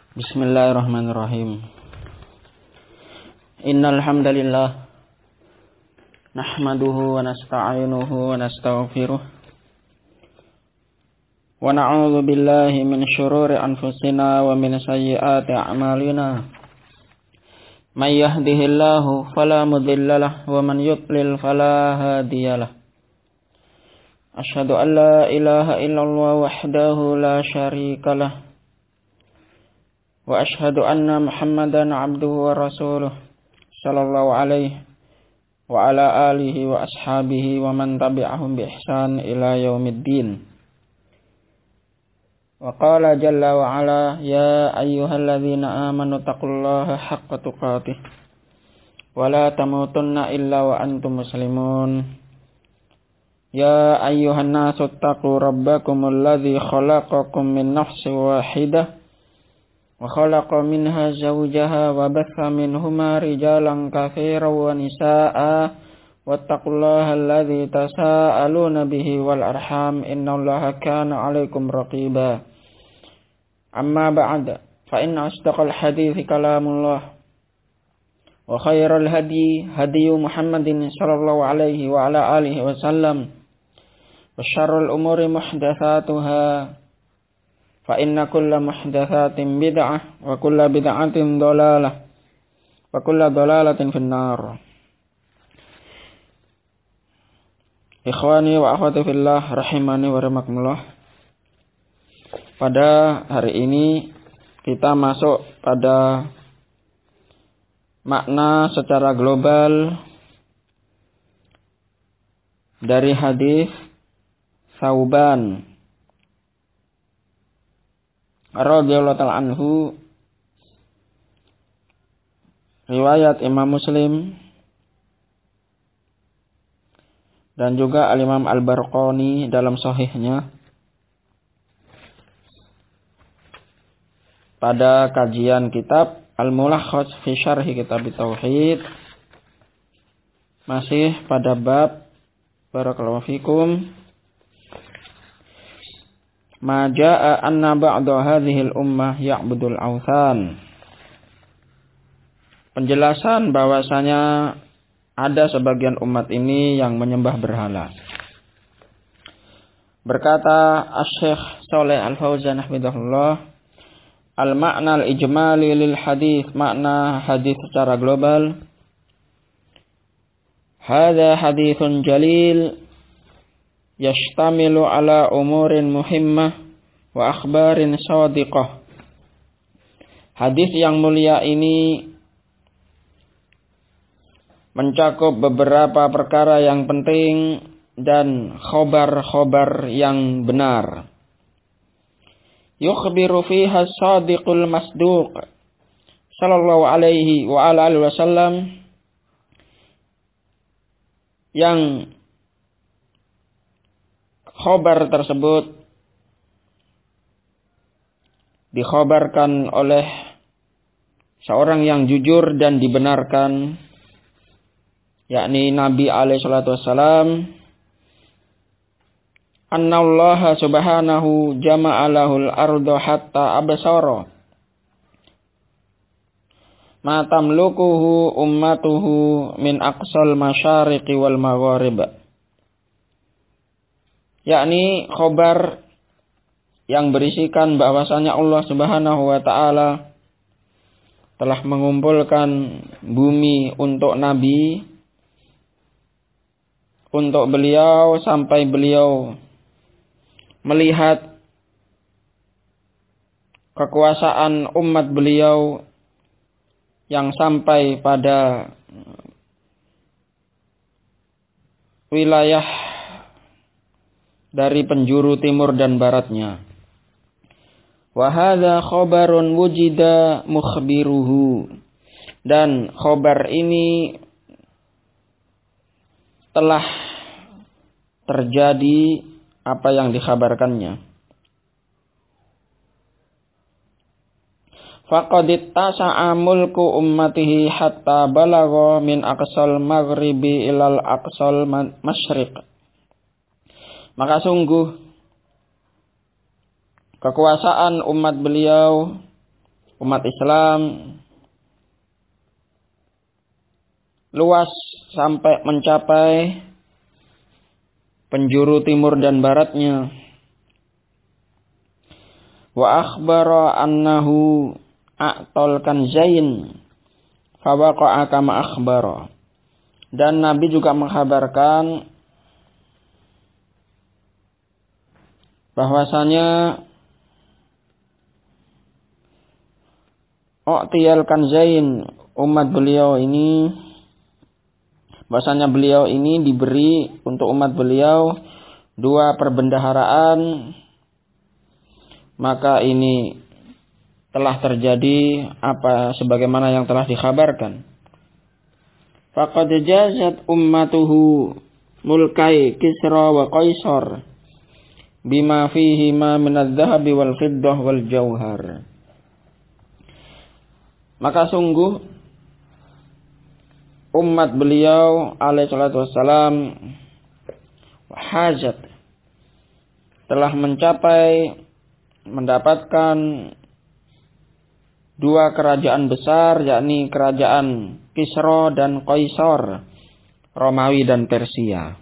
Bismillahirrahmanirrahim. Innal hamdalillah nahmaduhu wa nasta'inuhu wa nastaghfiruh wa na'udzu billahi min syururi anfusina wa min sayyiati a'malina. May yahdihillahu fala mudhillalah wa man yudlil fala hadiyalah. Asyhadu an la ilaha illallah wahdahu la syarikalah wa asyhadu anna Muhammadan abduhu wa rasuluh sallallahu alaihi wa ala alihi wa ashabihi wa man tabi'ahum bi ihsan ila yaumiddin. Wa qala jalla wa ala ya ayyuhalladzina amanu taqullaha haqqa tuqatih wa la tamutunna illa wa antum muslimun. Ya ayyuhan nasu taqu rabbakumul ladzi khalaqakum min nafsin wahidah wa khalaqa minha zawjaha wa batha minhuma rijalan katsiran wa nisaa'a wattaqullaha alladzi tasaaluna bihi wal arham innallaha kana 'alaikum raqiba. Amma ba'd, fa inna asdaqal hadithi kalamullah wa khairal hadi hadiyu Muhammadin sallallahu alaihi wa ala alihi wa sallam wa syarrul umuri muhdatsatuha fa inna kulla muhdatsatin bid'ah wa kulla bid'atin dhalalah wa kulla dhalalatin finnar. Ikhwani wa akhwati fillah rahimani wa rahimakumullah. Pada hari ini kita masuk pada makna secara global dari hadis Tsauban radhiyallahu ta'ala anhu, riwayat Imam Muslim dan juga Al-Imam Al-Barqani dalam sahihnya. Pada kajian kitab Al-Mulakhas fi Syarhi Kitab Tauhid, masih pada bab barakallahu fikum ma jaa anna ba'da hadhil ummah ya'budul awthan. Penjelasan bahwasanya ada sebagian umat ini yang menyembah berhala. Berkata Asy-Syaikh Shalih Al-Fauzan hafizahullah, al-ma'na al-ijmali lil hadis, makna hadis secara global. Hadza haditsun jalil yashtamilu ala umurin muhimmah wa akhbarin shadiqah. Hadis yang mulia ini mencakup beberapa perkara yang penting dan khobar-khobar yang benar. Yukhbiru fiha shadiqul masduq sallallahu alaihi wa ala alihi wasallam, yang khobar tersebut dikhobarkan oleh seorang yang jujur dan dibenarkan, yakni Nabi alaihi salatu wassalam, annallaha subhanahu jama'a lahul arda hatta absara ma tamlukuhu ummatuhu min aqsal masyariqi wal magharib. Yakni khobar yang berisikan bahwasanya Allah Subhanahu wa taala telah mengumpulkan bumi untuk Nabi, untuk beliau sampai beliau melihat kekuasaan umat beliau yang sampai pada wilayah dari penjuru timur dan baratnya. Wa hadza khabarun wujida mukhbiruhu, dan khabar ini telah terjadi apa yang dikhabarkannya. Faqad ittasa'a mulku ummatihi hatta balagha min aqsal maghribi ilal aqsal masyriq. Maka sungguh kekuasaan umat beliau umat Islam luas sampai mencapai penjuru timur dan baratnya. Wa akhbara annahu a'tal kanzain fawaqa'a kama akhbara. Dan Nabi juga menghabarkan bahwasanya u'tiyal kanzain, umat beliau ini, bahwasanya beliau ini diberi untuk umat beliau 2 perbendaharaan. Maka ini telah terjadi apa sebagaimana yang telah dikhabarkan. Faqad jazat ummatuhu mulkai Kisra wa Qaisar bima fihi ma min adz-dzahabi wal fiddah wal jauhar. Maka sungguh umat beliau alaihi salatu wassalam hajat telah mendapatkan 2 kerajaan besar, yakni kerajaan Kisra dan Qaisar, Romawi dan Persia.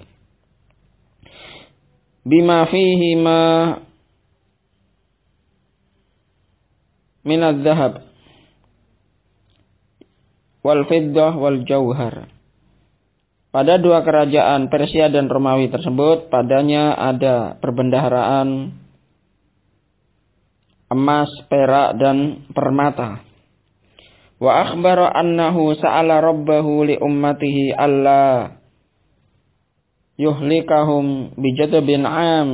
Bima fihi ma min adz-dzahab wal fiddah wal jauhar. Pada 2 kerajaan Persia dan Romawi tersebut, padanya ada perbendaharaan emas, perak, dan permata. Wa akhbara annahu sa'ala rabbahu li ummatihi alla yuhlikahum bijadbin am.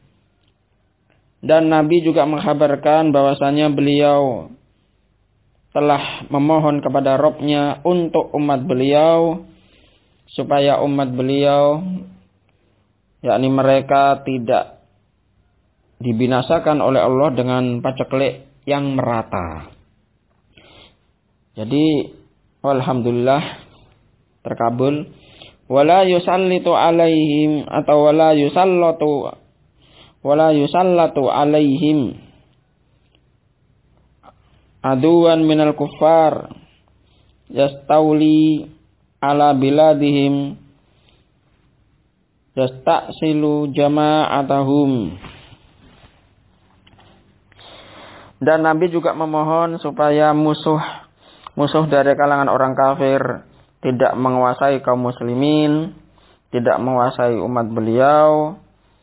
Dan Nabi juga menghabarkan bahwasanya beliau telah memohon kepada Rabb-Nya untuk umat beliau, supaya umat beliau, yakni mereka, tidak dibinasakan oleh Allah dengan paceklik yang merata. Jadi alhamdulillah terkabul. Wala yusallitu alaihim atau wala yusallatu alaihim aduwan minal kuffar yastawli ala biladihim yastasilu jama'atahum. Dan Nabi juga memohon supaya musuh dari kalangan orang kafir tidak menguasai kaum muslimin, tidak menguasai umat beliau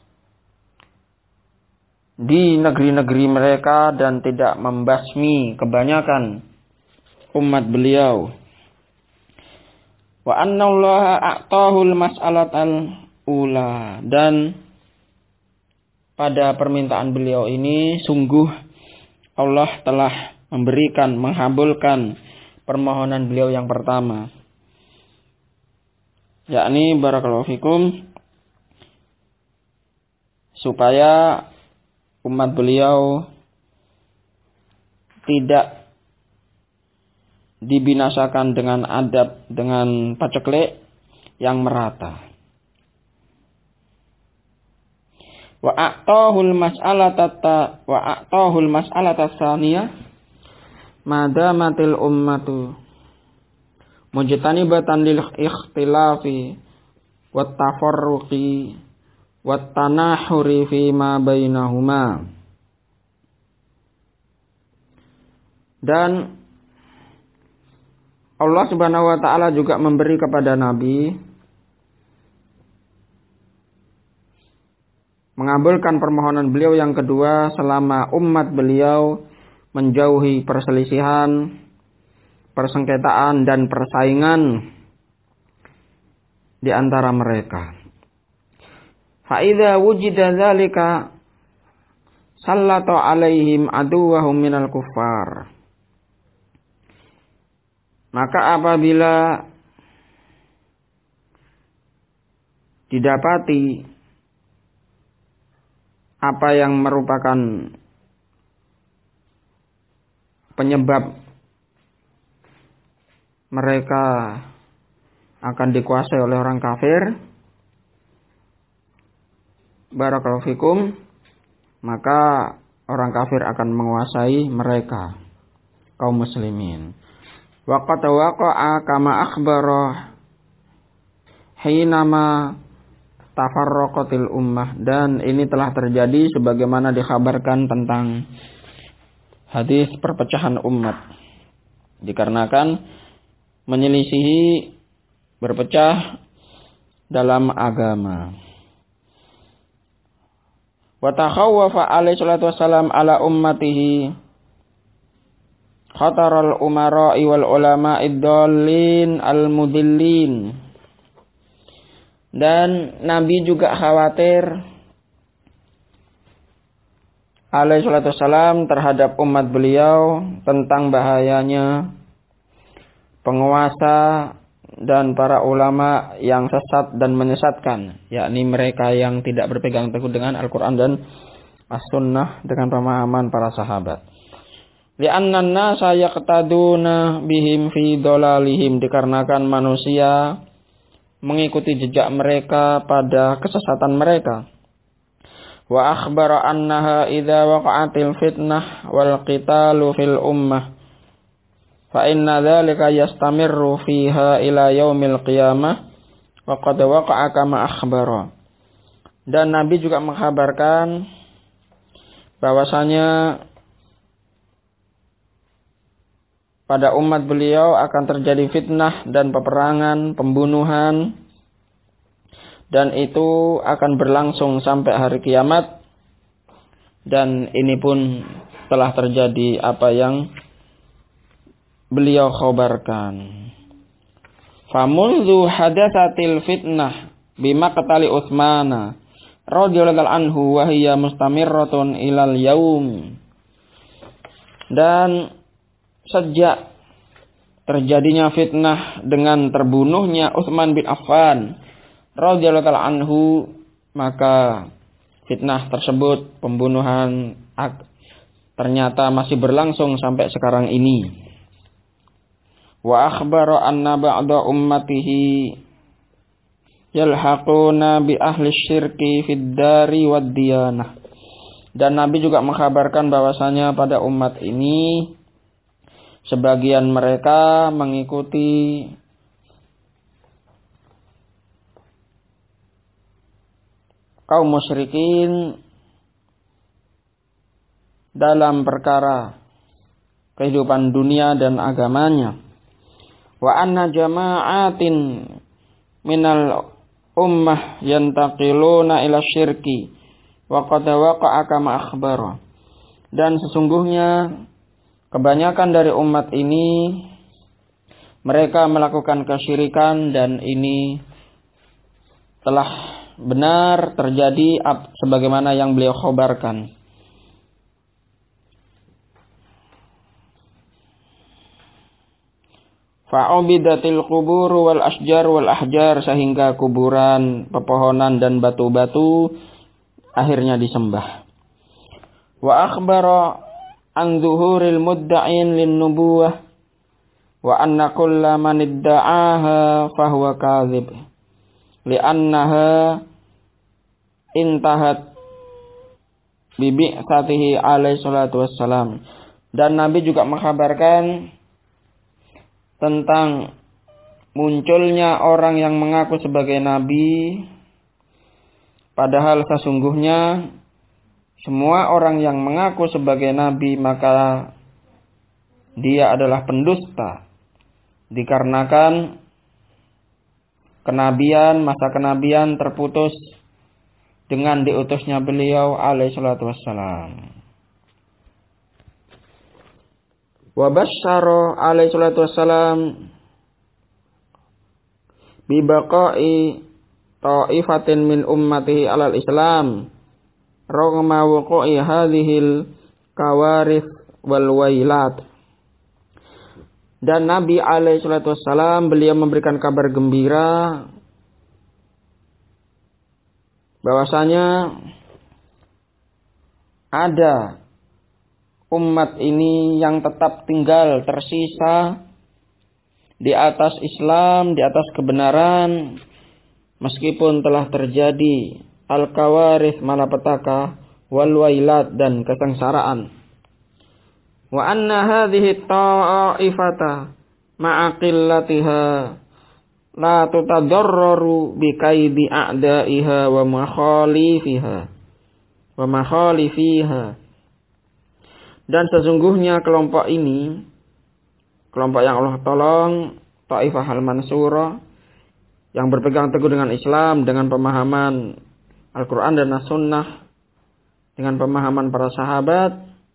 di negeri-negeri mereka, dan tidak membasmi kebanyakan umat beliau. Wa annallaha a'tahul mas'alatal ula. Dan pada permintaan beliau ini sungguh Allah telah mengabulkan permohonan beliau yang pertama, yakni barakallahu fikum, supaya umat beliau tidak dibinasakan dengan paceklik yang merata. Wa a'tahul mas'alata tsaniyah madamatil ummatu mujtanibatan lil ikhtilafi wat tafarruqi wat tanahuri fi ma bainahuma. Dan Allah Subhanahu wa taala juga memberi kepada Nabi, mengabulkan permohonan beliau yang kedua selama umat beliau menjauhi perselisihan, persengketaan, dan persaingan di antara mereka. Fa idza wujida dzalika sallata alaihim aduwahum minal kuffar. Maka apabila didapati apa yang merupakan penyebab mereka akan dikuasai oleh orang kafir, barakallahu fikum, maka orang kafir akan menguasai mereka, kaum muslimin. Wa qad waqa'a kama akhbara hinama tafarraqatil ummah, dan ini telah terjadi sebagaimana dikhabarkan tentang hadis perpecahan umat, dikarenakan menyelisihi, berpecah dalam agama. Wa takhawwafa alaihi salatu wassalam ala ummatihi khataral umara'i wal ulama'id dallin al mudillin. Dan Nabi juga khawatir alaihi salatu wassalam terhadap umat beliau tentang bahayanya penguasa dan para ulama yang sesat dan menyesatkan, yakni mereka yang tidak berpegang teguh dengan Al-Quran dan As-Sunnah dengan pemahaman para sahabat. Li'anna an-nasa yaqtaduna bihim fi dolalihim, dikarenakan manusia mengikuti jejak mereka pada kesesatan mereka. Wa akhbara annaha idza waqa'atil fitnah wal qitalu fil ummah fa inna dzalika yastamirru fiha ila yaumil qiyamah wa qad waqa'a kama akhbara. Dan Nabi juga mengkhabarkan bahwasanya pada umat beliau akan terjadi fitnah dan peperangan, pembunuhan, dan itu akan berlangsung sampai hari kiamat. Dan ini pun telah terjadi apa yang beliau khabarkan. Famundzu hadatsatil fitnah bimaqtali Utsman radhiyallahu anhu wa hiya mustamirratun ilal yaum. Dan sejak terjadinya fitnah dengan terbunuhnya Utsman bin Affan radhiyallahu anhu, maka fitnah tersebut, pembunuhan, ternyata masih berlangsung sampai sekarang ini. Wa akhbara anna ba'da ummatihi yalhaquna bi ahli syirki fid dari wad diyanah. Dan Nabi juga mengkhabarkan bahwasanya pada umat ini sebagian mereka mengikuti kaum musyrikin dalam perkara kehidupan dunia dan agamanya. Wa anna jama'atin minal ummah yantaqiluna ila syirki wa qad waqa'a kama akhbara. Dan sesungguhnya kebanyakan dari umat ini mereka melakukan kesyirikan, dan ini telah benar terjadi sebagaimana yang beliau khabarkan. Fa'ubidatil qubur wal asjar wal ahjar, sehingga kuburan, pepohonan dan batu-batu akhirnya disembah. Wa akhbara an zuhuril mudda'in lin nubuwah wa anna kulla man idda'aha fahuwa kadzib li'annaha intahat bi bi'tsatihi alaihi salatu wassalam. Dan Nabi juga mengkhabarkan tentang munculnya orang yang mengaku sebagai nabi, padahal sesungguhnya semua orang yang mengaku sebagai nabi maka dia adalah pendusta, dikarenakan kenabian, masa kenabian terputus dengan diutusnya beliau alaihi salatu wassalam. Wa basyara alaihi salatu wassalam bi baqa'i ta'ifatin min ummatihi alal islam ragma wuqu'i hadhil kawarith wal wailat. Dan Nabi alaihi salatu wassalam beliau memberikan kabar gembira bahwasanya ada umat ini yang tetap tinggal tersisa di atas Islam, di atas kebenaran, meskipun telah terjadi al-kawarith, malapetaka, wal wailat, dan kesengsaraan. Wa anna hadhihi ta'ifata ma'a qillatiha la tutadarraru bi kaidi a'da'iha wa makhalifiha. Dan sesungguhnya kelompok ini, kelompok yang Allah tolong, Ta'ifah al-Mansurah, yang berpegang teguh dengan Islam, dengan pemahaman Al-Quran dan As-Sunnah, dengan pemahaman para sahabat.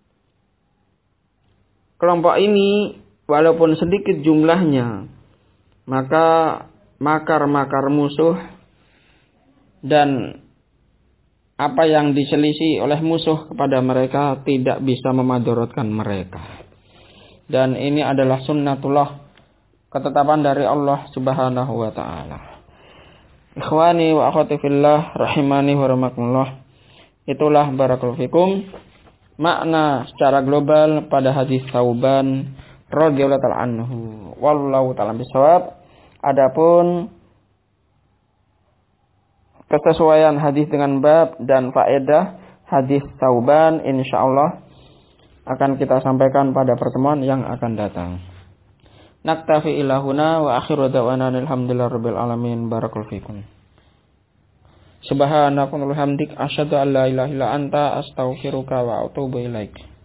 Kelompok ini walaupun sedikit jumlahnya, maka makar-makar musuh dan apa yang diselisih oleh musuh kepada mereka tidak bisa memadaratkan mereka. Dan ini adalah sunnatullah, ketetapan dari Allah Subhanahu wa taala. Ikhwani wa akhwati fillah rahimani wa rahmakumullah. Itulah barakallahu fikum makna secara global pada hadis Tsauban radhiyallahu ta'ala anhu. Wallahu ta'ala bisawab. Adapun kesesuaian hadis dengan bab dan faedah hadis Tsauban insyaallah akan kita sampaikan pada pertemuan yang akan datang. Naktafi ilahuna wa akhiru da'wana alhamdulillahirabbil alamin. Barakallahu fikum. Subhanakallahumma wa bihamdik asyhadu an la ilaha illa anta astaghfiruka wa atubu ilaik.